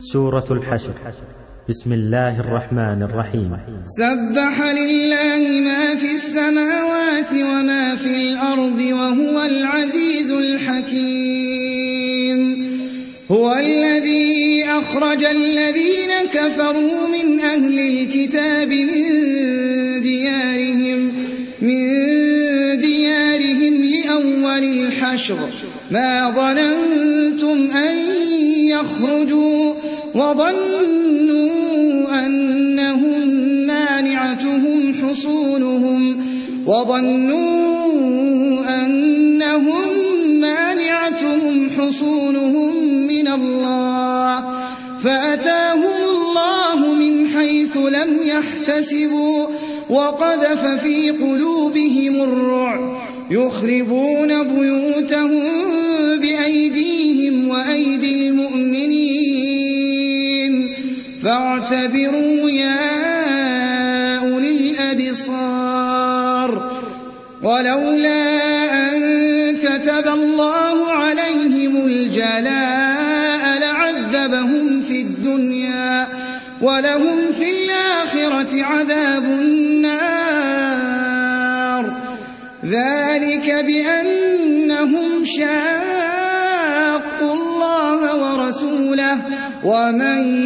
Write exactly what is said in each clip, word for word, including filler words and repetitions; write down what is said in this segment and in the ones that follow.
سورة الحشر. بسم الله الرحمن الرحيم. سبح لله ما في السماوات وما في الأرض وهو العزيز الحكيم. هو الذي أخرج الذين كفروا من أهل الكتاب من ديارهم من ديارهم لأول الحشر ما ظننتم أن يخرجوا وظنوا أنهم مانعتهم حصونهم وظنوا أنهم مانعتهم حصونهم من الله فأتاهم الله من حيث لم يحتسبوا وقذف في قلوبهم الرعب يخربون بيوتهم بأيديهم وأيدي المؤمنين فاعتبروا يا أولي الأبصار. ولولا أن كتب الله عليهم الجلاء لعذبهم في الدنيا ولهم في الآخرة عذاب النار ذلك بأنهم شاقوا الله ورسوله ومن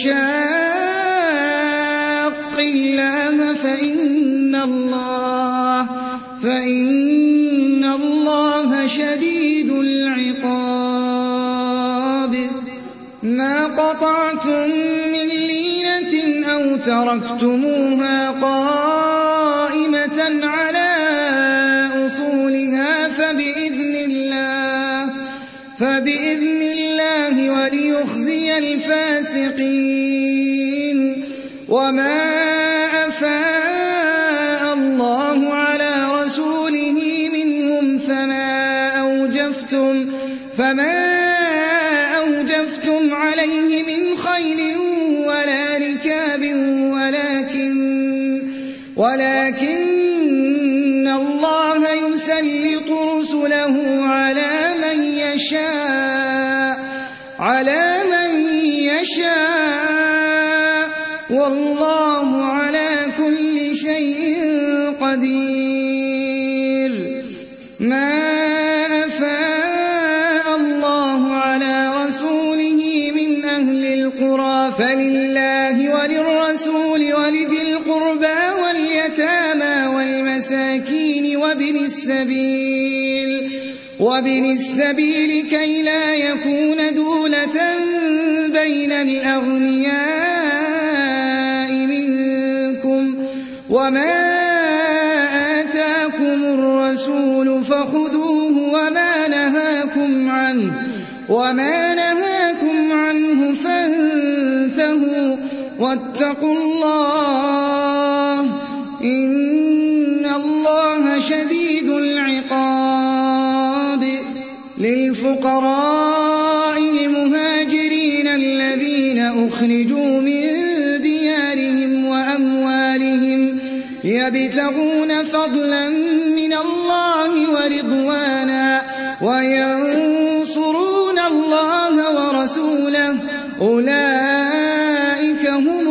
يشاق الله فإن الله فإن الله شديد العقاب. ما قطعتم من لينة أو تركتموها قائمة على أصولها فبإذن الله فبإذن الله وليخزي الفاسقين. وما أفاء الله على رسوله منهم فما أوجفتم فما أوجفتم عليه من خيل ولا ركاب ولكن ولكن الله يسلط رسله على من يشاء على من يشاء والله على كل شيء قدير. ما أفاء الله على رسوله من أهل القرى فلله وللرسول ولذي القربى واليتامى والمساكين وابن السبيل وابن السبيل كي لا يكون دولة بين الأغنياء منكم. وما آتاكم الرسول فخذوه وما نهاكم عنه وما نهاكم عنه فانتهوا واتقوا الله إن الله شديد العقاب. للفقراء المهاجرين الذين أخرجوا من ديارهم وأموالهم يبتغون فضلا من الله ورضوانا وينصرون الله ورسوله أولئك هم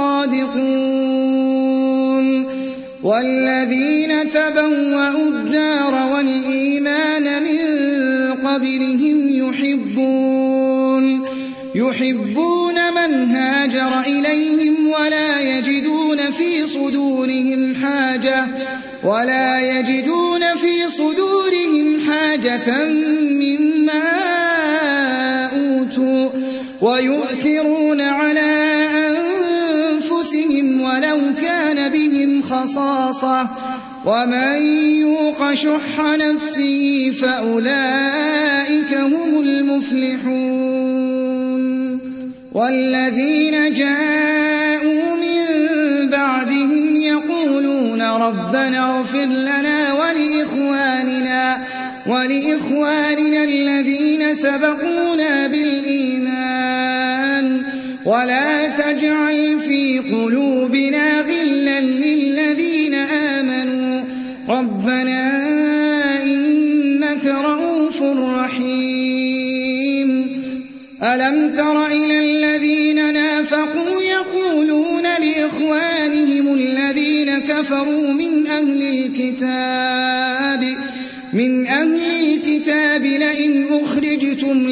الصادقون. والذين تبوأوا الدار والإيمان من قبلهم يحبون يحبون من هاجر إليهم ولا يجدون في صدورهم حاجة ولا يجدون في صدورهم حاجة مما أوتوا ويؤثرون على أنفسهم ولو كان بهم خصاصة ومن يوق شح نفسه فأولئك هم المفلحون. والذين جاءوا من بعدهم يقولون ربنا اغفر لنا ولإخواننا ولإخواننا الذين سبقونا بالإيمان ولا تجعل في قلوبنا غلا للذين آمنوا ربنا إنك رؤوف رحيم. ألم تر إلى الذين لإخوانهم الذين كفروا من أهل الكتاب من أهل الكتاب لئن أخرجتم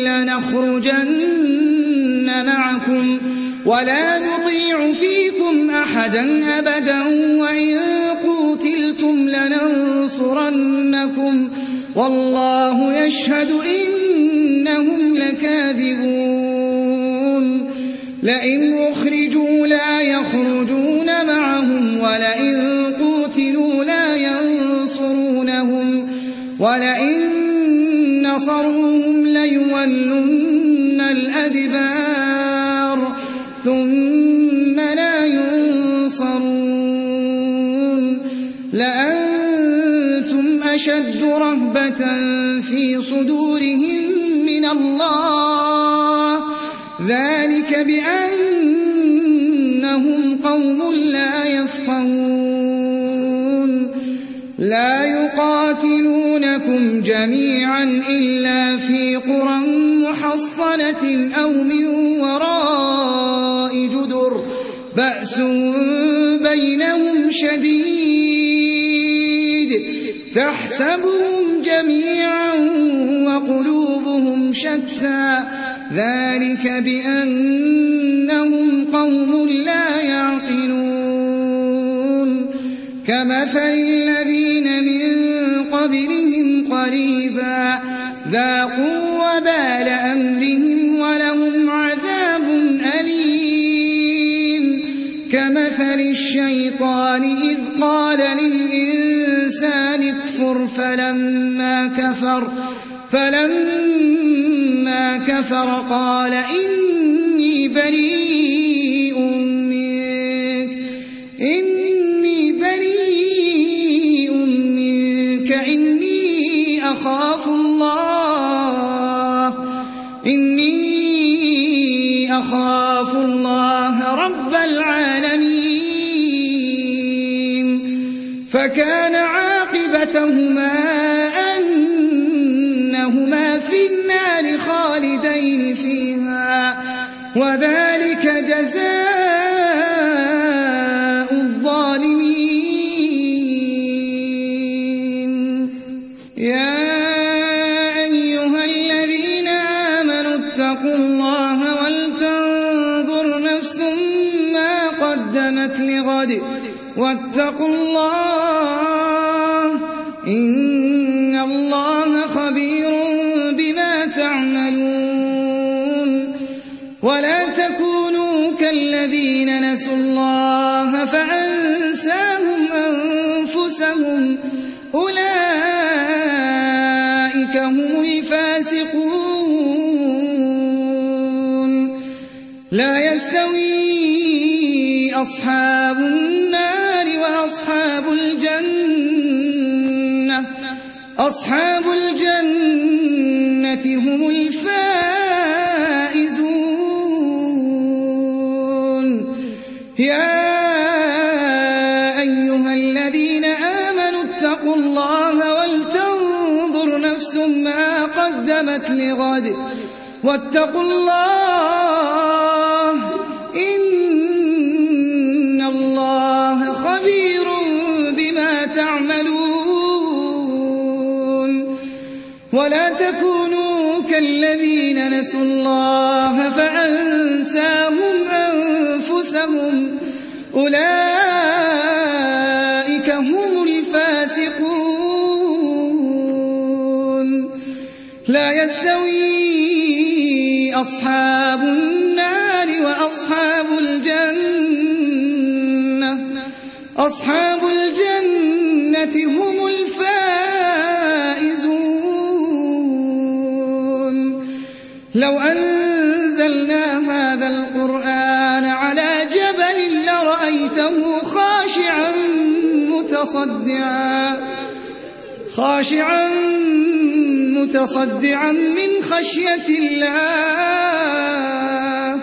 لنخرجن معكم ولا نطيع فيكم أحدا أبدا وإن قوتلتم لننصرنكم والله يشهد إنهم لكاذبون لئن أخرجوا لا يخرجون معهم ولئن قوتلوا لا ينصرونهم ولئن نصروهم ليولن الأدبار ثم لا ينصرون لأنتم أشد رهبة في صدورهم من الله ذلك بأنهم قوم لا يفقهون لا يقاتلونكم جميعا إلا في قرى محصنة أو من وراء جدر بأس بينهم شديد تحسبهم جميعا وقلوبهم شتى ذلك بأنهم قوم لا يعقلون كمثل الذين من قبلهم قريبا ذاقوا وبال أمرهم ولهم عذاب أليم كمثل الشيطان إذ قال للإنسان اكفر فلما كفر فلما كفر قال إني بريء منك إني بريء منك إني أخاف الله إني أخاف الله رب العالمين فكان عاقبتهما أنهما في النار خالدين فيها وذلك جزاء الظالمين يا أيها الذين آمنوا اتقوا الله ولتنظر نفس ما قدمت لغد واتقوا الله إن الله خبير بما تعملون ولا تكونوا كالذين نسوا الله فأنساهم أنفسهم أولئك هم الفاسقون لا يستوي أصحاب النار وأصحاب الجنة أصحاب الجنة هم الفائزون يا أيها الذين آمنوا اتقوا الله ولتنظر نفس ما قدمت لغد واتقوا الله إن الله خبير بما تعملون ولا تكونوا كالذين نسوا الله فأنساهم أنفسهم أولئك هم الفاسقون لا يستوي أصحاب النار وأصحاب الجنة أصحاب الجنة هم الفائزون لو أنزلنا هذا القرآن على جبل لرأيته خاشعا متصدعا خاشعا متصدعا من خشية الله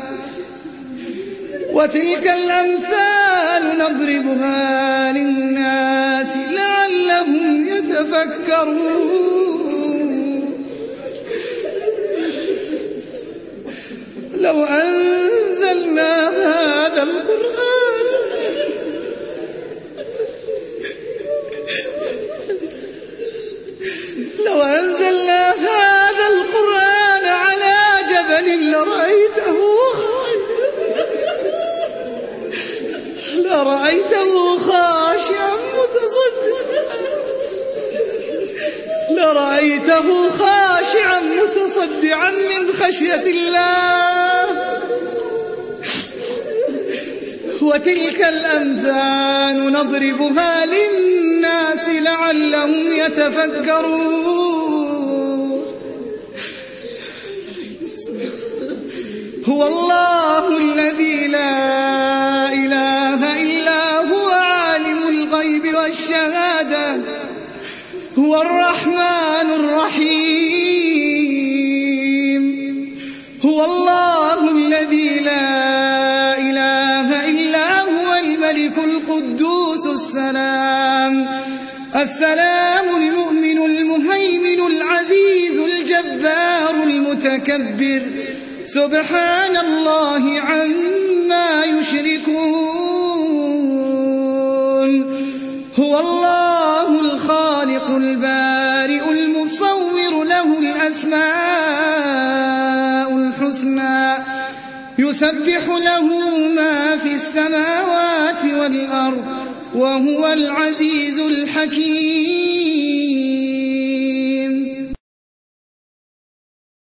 وتلك الأمثال نضربها للناس لعلهم يتفكرون لو أنزلنا هذا القرآن لرأيته خاشعا متصدعا لرأيته خاشعا متصدعا من خشية الله. وتلك الأمثال نضربها للناس لعلهم يتفكرون. هو الله الذي لا إله إلا هو عالم الغيب والشهادة هو الرحمن الرحيم. هو الله الذي لا إله إلا هو الملك القدوس السلام السلام المؤمن المهيمن العزيز الجبار المتكبر سبحان الله عما يشركون. هو الله الخالق البارئ المصور له الأسماء الحسنى يسبح له ما في السماوات والأرض وهو العزيز الحكيم.